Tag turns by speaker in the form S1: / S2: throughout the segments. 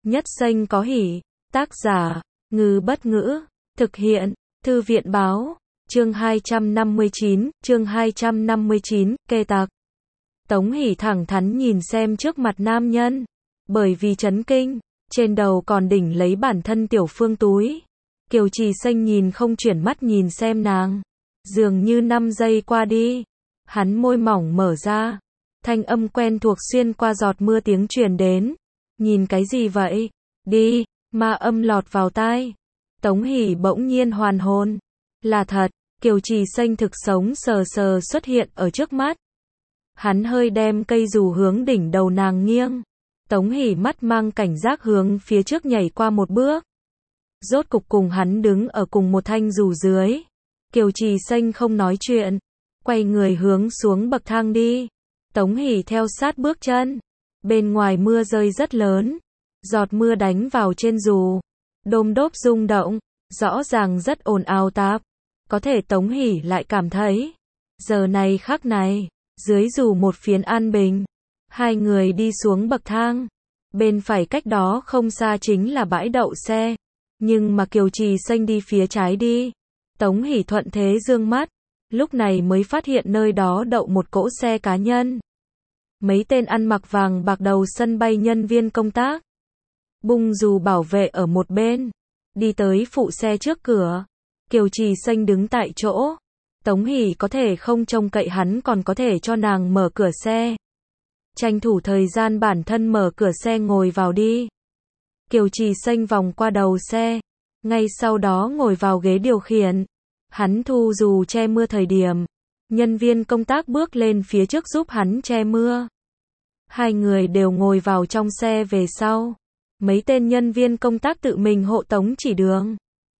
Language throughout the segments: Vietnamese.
S1: Nhất xanh có hỉ. Tác giả, Ngư Bất Ngữ. Thực hiện, Thư viện Báo. Chương 259, kê tạc. Tống Hỷ thẳng thắn nhìn xem trước mặt nam nhân. Bởi vì chấn kinh, trên đầu còn đỉnh lấy bản thân tiểu phương túi. Kiều Trì Xanh nhìn không chuyển mắt nhìn xem nàng. Dường như 5 giây qua đi. Hắn môi mỏng mở ra. Thanh âm quen thuộc xuyên qua giọt mưa tiếng truyền đến. Nhìn cái gì vậy? Đi, ma âm lọt vào tai. Tống Hỷ bỗng nhiên hoàn hồn. Là thật, Kiều Trì Xanh thực sống sờ sờ xuất hiện ở trước mắt. Hắn hơi đem cây dù hướng đỉnh đầu nàng nghiêng. Tống Hỷ mắt mang cảnh giác hướng phía trước nhảy qua một bước. Rốt cục cùng hắn đứng ở cùng một thanh dù dưới. Kiều Trì Xanh không nói chuyện. Quay người hướng xuống bậc thang đi. Tống Hỷ theo sát bước chân. Bên ngoài mưa rơi rất lớn. Giọt mưa đánh vào trên dù. Đôm đốp rung động. Rõ ràng rất ồn ào tạp. Có thể Tống Hỷ lại cảm thấy. Giờ này khắc này. Dưới dù một phiến an bình. Hai người đi xuống bậc thang. Bên phải cách đó không xa chính là bãi đậu xe. Nhưng mà Kiều Trì Xanh đi phía trái đi. Tống Hỷ thuận thế dương mắt. Lúc này mới phát hiện nơi đó đậu một cỗ xe cá nhân. Mấy tên ăn mặc vàng bạc đầu sân bay nhân viên công tác. Bung dù bảo vệ ở một bên. Đi tới phụ xe trước cửa. Kiều Trì Xanh đứng tại chỗ. Tống Hỷ có thể không trông cậy hắn còn có thể cho nàng mở cửa xe. Tranh thủ thời gian bản thân mở cửa xe ngồi vào đi. Kiều Trì Xanh vòng qua đầu xe. Ngay sau đó ngồi vào ghế điều khiển. Hắn thu dù che mưa thời điểm. Nhân viên công tác bước lên phía trước giúp hắn che mưa. Hai người đều ngồi vào trong xe về sau. Mấy tên nhân viên công tác tự mình hộ tống chỉ đường.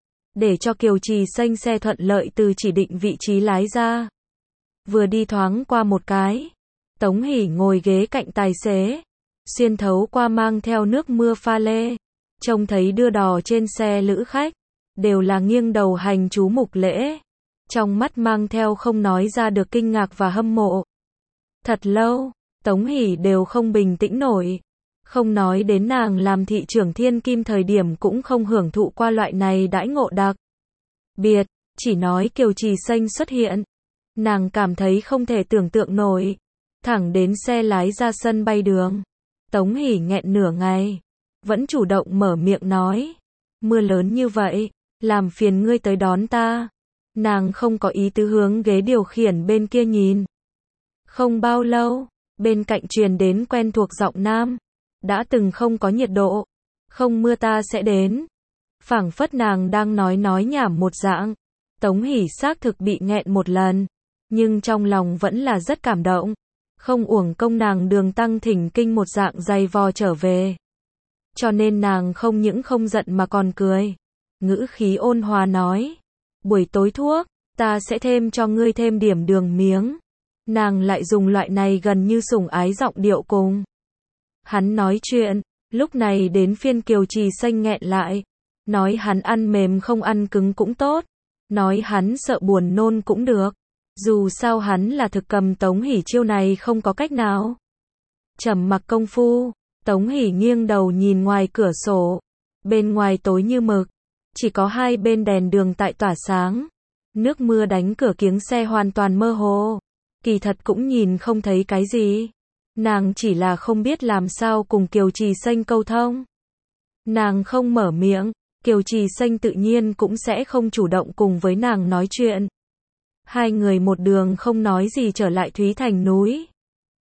S1: Để cho Kiều Trì Xanh xe thuận lợi từ chỉ định vị trí lái ra. Vừa đi thoáng qua một cái. Tống Hỷ ngồi ghế cạnh tài xế. Xuyên thấu qua mang theo nước mưa pha lê. Trông thấy đưa đò trên xe lữ khách. Đều là nghiêng đầu hành chú mục lễ. Trong mắt mang theo không nói ra được kinh ngạc và hâm mộ. Thật lâu, Tống Hỷ đều không bình tĩnh nổi. Không nói đến nàng làm thị trưởng Thiên Kim thời điểm cũng không hưởng thụ qua loại này đãi ngộ đặc biệt, chỉ nói Kiều Trì Xanh xuất hiện. Nàng cảm thấy không thể tưởng tượng nổi. Thẳng đến xe lái ra sân bay đường. Tống Hỷ nghẹn nửa ngày. Vẫn chủ động mở miệng nói. Mưa lớn như vậy, làm phiền ngươi tới đón ta. Nàng không có ý tứ hướng ghế điều khiển bên kia nhìn. Không bao lâu, bên cạnh truyền đến quen thuộc giọng nam. Đã từng không có nhiệt độ. Không mưa ta sẽ đến. Phảng phất nàng đang nói nhảm một dạng. Tống Hỷ xác thực bị nghẹn một lần. Nhưng trong lòng vẫn là rất cảm động. Không uổng công nàng đường tăng thỉnh kinh một dạng dày vò trở về. Cho nên nàng không những không giận mà còn cười. Ngữ khí ôn hòa nói. Buổi tối thuốc, ta sẽ thêm cho ngươi thêm điểm đường miếng. Nàng lại dùng loại này gần như sủng ái giọng điệu cùng. Hắn nói chuyện, lúc này đến phiên Kiều Trì Xanh nghẹn lại. Nói hắn ăn mềm không ăn cứng cũng tốt. Nói hắn sợ buồn nôn cũng được. Dù sao hắn là thực cầm Tống Hỷ chiêu này không có cách nào. Trầm mặc công phu, Tống Hỷ nghiêng đầu nhìn ngoài cửa sổ. Bên ngoài tối như mực. Chỉ có hai bên đèn đường tại tỏa sáng. Nước mưa đánh cửa kiếng xe hoàn toàn mơ hồ. Kỳ thật cũng nhìn không thấy cái gì. Nàng chỉ là không biết làm sao cùng Kiều Trì Xanh câu thông. Nàng không mở miệng, Kiều Trì Xanh tự nhiên cũng sẽ không chủ động cùng với nàng nói chuyện. Hai người một đường không nói gì trở lại Thúy Thành núi.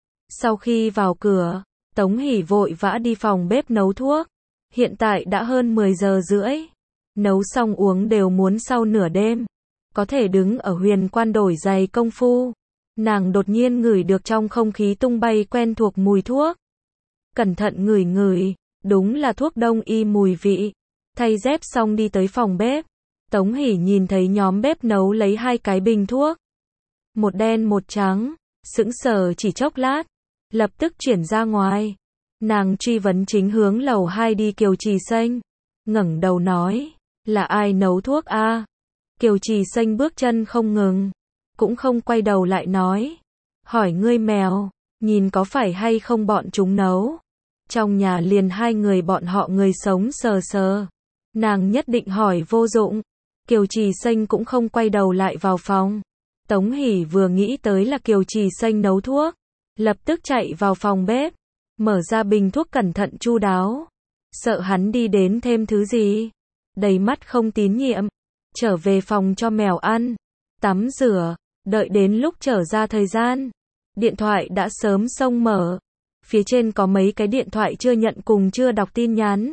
S1: Sau khi vào cửa, Tống Hỷ vội vã đi phòng bếp nấu thuốc. Hiện tại đã hơn 10 giờ rưỡi. Nấu xong uống đều muốn sau nửa đêm. Có thể đứng ở Huyền Quan đổi giày công phu. Nàng đột nhiên ngửi được trong không khí tung bay quen thuộc mùi thuốc. Cẩn thận ngửi ngửi, đúng là thuốc đông y mùi vị. Thay dép xong đi tới phòng bếp. Tống Hỷ nhìn thấy nhóm bếp nấu lấy hai cái bình thuốc. Một đen một trắng, sững sờ chỉ chốc lát. Lập tức chuyển ra ngoài. Nàng truy vấn chính hướng lầu 2 đi Kiều Trì Xanh. Ngẩng đầu nói, là ai nấu thuốc a? Kiều Trì Xanh bước chân không ngừng. Cũng không quay đầu lại nói. Hỏi ngươi mèo, nhìn có phải hay không bọn chúng nấu. Trong nhà liền hai người bọn họ người sống sờ sờ. Nàng nhất định hỏi vô dụng. Kiều Trì Xanh cũng không quay đầu lại vào phòng. Tống Hỷ vừa nghĩ tới là Kiều Trì Xanh nấu thuốc, lập tức chạy vào phòng bếp, mở ra bình thuốc cẩn thận chu đáo. Sợ hắn đi đến thêm thứ gì. Đầy mắt không tín nhiệm. Trở về phòng cho mèo ăn. Tắm rửa. Đợi đến lúc trở ra thời gian. Điện thoại đã sớm xông mở. Phía trên có mấy cái điện thoại chưa nhận cùng chưa đọc tin nhắn.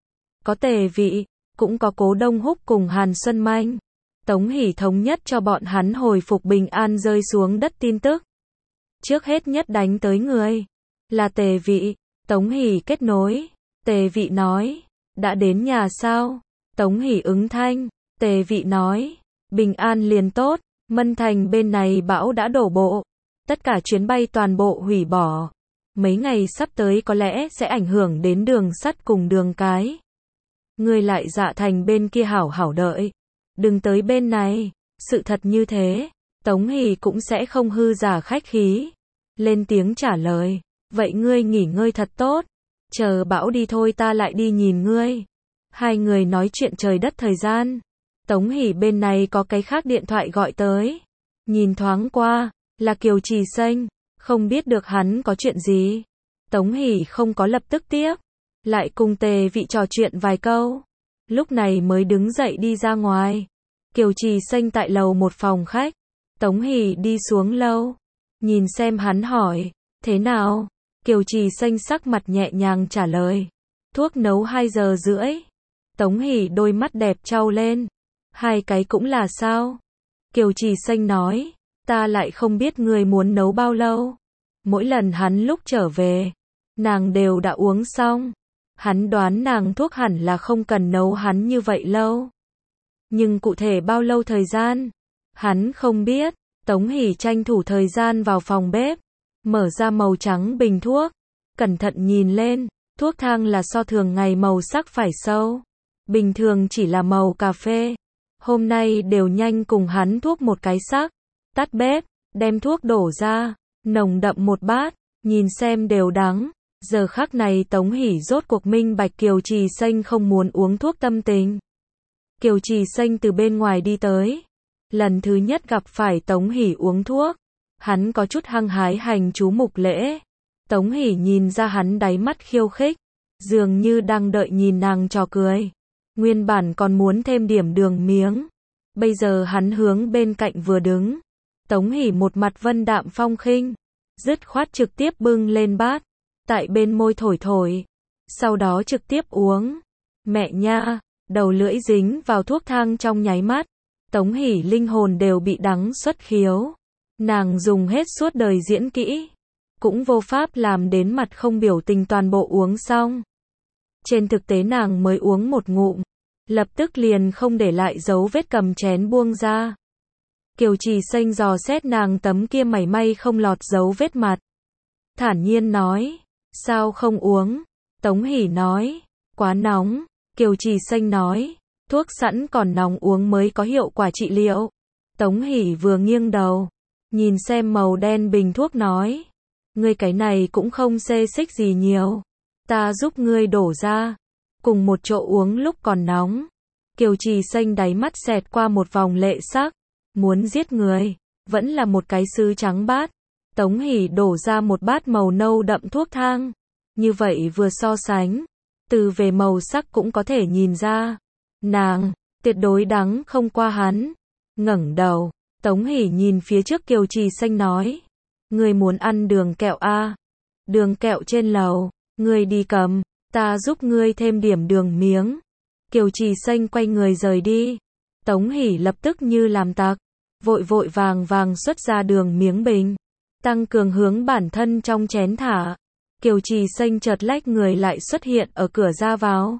S1: Có Tề Vị, cũng có Cố Đông Húc cùng Hàn Xuân Manh. Tống Hỷ thống nhất cho bọn hắn hồi phục bình an rơi xuống đất tin tức. Trước hết nhất đánh tới người. Là Tề Vị. Tống Hỷ kết nối. Tề Vị nói. Đã đến nhà sao? Tống Hỷ ứng thanh. Tề Vị nói. Bình an liền tốt. Mân Thành bên này bão đã đổ bộ. Tất cả chuyến bay toàn bộ hủy bỏ. Mấy ngày sắp tới có lẽ sẽ ảnh hưởng đến đường sắt cùng đường cái. Ngươi lại Dạ Thành bên kia hảo hảo đợi. Đừng tới bên này. Sự thật như thế. Tống Hỷ cũng sẽ không hư giả khách khí. Lên tiếng trả lời. Vậy ngươi nghỉ ngơi thật tốt. Chờ bão đi thôi ta lại đi nhìn ngươi. Hai người nói chuyện trời đất thời gian. Tống Hỷ bên này có cái khác điện thoại gọi tới. Nhìn thoáng qua. Là Kiều Trì Xanh. Không biết được hắn có chuyện gì. Tống Hỷ không có lập tức tiếp. Lại cùng Tề Vị trò chuyện vài câu. Lúc này mới đứng dậy đi ra ngoài. Kiều Trì Xanh tại lầu một phòng khách. Tống Hỷ đi xuống lâu. Nhìn xem hắn hỏi. Thế nào? Kiều Trì Xanh sắc mặt nhẹ nhàng trả lời. Thuốc nấu 2 giờ rưỡi. Tống Hỷ đôi mắt đẹp trao lên. Hai cái cũng là sao? Kiều Trì Xanh nói. Ta lại không biết người muốn nấu bao lâu. Mỗi lần hắn lúc trở về, nàng đều đã uống xong. Hắn đoán nàng thuốc hẳn là không cần nấu hắn như vậy lâu. Nhưng cụ thể bao lâu thời gian? Hắn không biết. Tống Hỷ tranh thủ thời gian vào phòng bếp. Mở ra màu trắng bình thuốc. Cẩn thận nhìn lên. Thuốc thang là so thường ngày màu sắc phải sâu. Bình thường chỉ là màu cà phê. Hôm nay đều nhanh cùng hắn thuốc một cái sắc. Tắt bếp. Đem thuốc đổ ra. Nồng đậm một bát. Nhìn xem đều đắng. Giờ khắc này Tống Hỷ rốt cuộc minh bạch Kiều Trì Xanh không muốn uống thuốc tâm tình. Kiều Trì Xanh từ bên ngoài đi tới. Lần thứ nhất gặp phải Tống Hỷ uống thuốc. Hắn có chút hăng hái hành chú mục lễ. Tống Hỷ nhìn ra hắn đáy mắt khiêu khích. Dường như đang đợi nhìn nàng trò cười. Nguyên bản còn muốn thêm điểm đường miếng. Bây giờ hắn hướng bên cạnh vừa đứng. Tống Hỷ một mặt vân đạm phong khinh. Dứt khoát trực tiếp bưng lên bát. Tại bên môi thổi thổi. Sau đó trực tiếp uống. Mẹ nha, đầu lưỡi dính vào thuốc thang trong nháy mắt. Tống Hỷ linh hồn đều bị đắng xuất khiếu. Nàng dùng hết suốt đời diễn kỹ. Cũng vô pháp làm đến mặt không biểu tình toàn bộ uống xong. Trên thực tế nàng mới uống một ngụm. Lập tức liền không để lại dấu vết cầm chén buông ra. Kiều Trì Xanh dò xét nàng tấm kia mảy may không lọt dấu vết mặt. Thản nhiên nói. Sao không uống? Tống Hỷ nói. Quá nóng. Kiều Trì Xanh nói. Thuốc sẵn còn nóng uống mới có hiệu quả trị liệu. Tống Hỷ vừa nghiêng đầu. Nhìn xem màu đen bình thuốc nói. Ngươi cái này cũng không xê xích gì nhiều. Ta giúp ngươi đổ ra. Cùng một chỗ uống lúc còn nóng. Kiều Trì Xanh đáy mắt xẹt qua một vòng lệ sắc. Muốn giết người. Vẫn là một cái sứ trắng bát. Tống Hỷ đổ ra một bát màu nâu đậm thuốc thang. Như vậy vừa so sánh. Từ về màu sắc cũng có thể nhìn ra. Nàng, tuyệt đối đắng không qua hắn. Ngẩng đầu. Tống Hỷ nhìn phía trước Kiều Trì Xanh nói. Ngươi muốn ăn đường kẹo a? Đường kẹo trên lầu. Ngươi đi cầm. Ta giúp ngươi thêm điểm đường miếng. Kiều Trì Xanh quay người rời đi. Tống Hỷ lập tức như làm tặc. Vội vội vàng vàng xuất ra đường miếng bình. Tăng cường hướng bản thân trong chén thả. Kiều Trì Xanh chợt lách người lại xuất hiện ở cửa ra vào.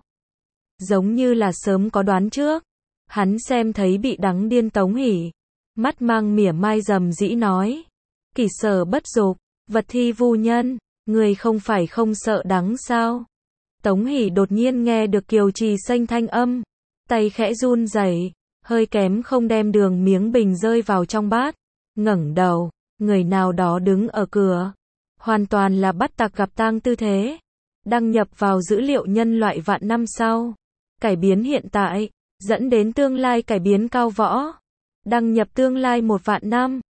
S1: Giống như là sớm có đoán trước. Hắn xem thấy bị đắng điên Tống Hỷ. Mắt mang mỉa mai rầm rĩ nói. Kỷ sở bất dục, vật thi vu nhân. Người không phải không sợ đắng sao? Tống Hỷ đột nhiên nghe được Kiều Trì Xanh thanh âm. Tay khẽ run rẩy, hơi kém không đem đường miếng bình rơi vào trong bát. Ngẩng đầu, người nào đó đứng ở cửa. Hoàn toàn là bắt tặc gặp tang tư thế. Đăng nhập vào dữ liệu nhân loại vạn năm sau. Cải biến hiện tại, dẫn đến tương lai cải biến cao võ. Đăng nhập tương lai 1 vạn năm.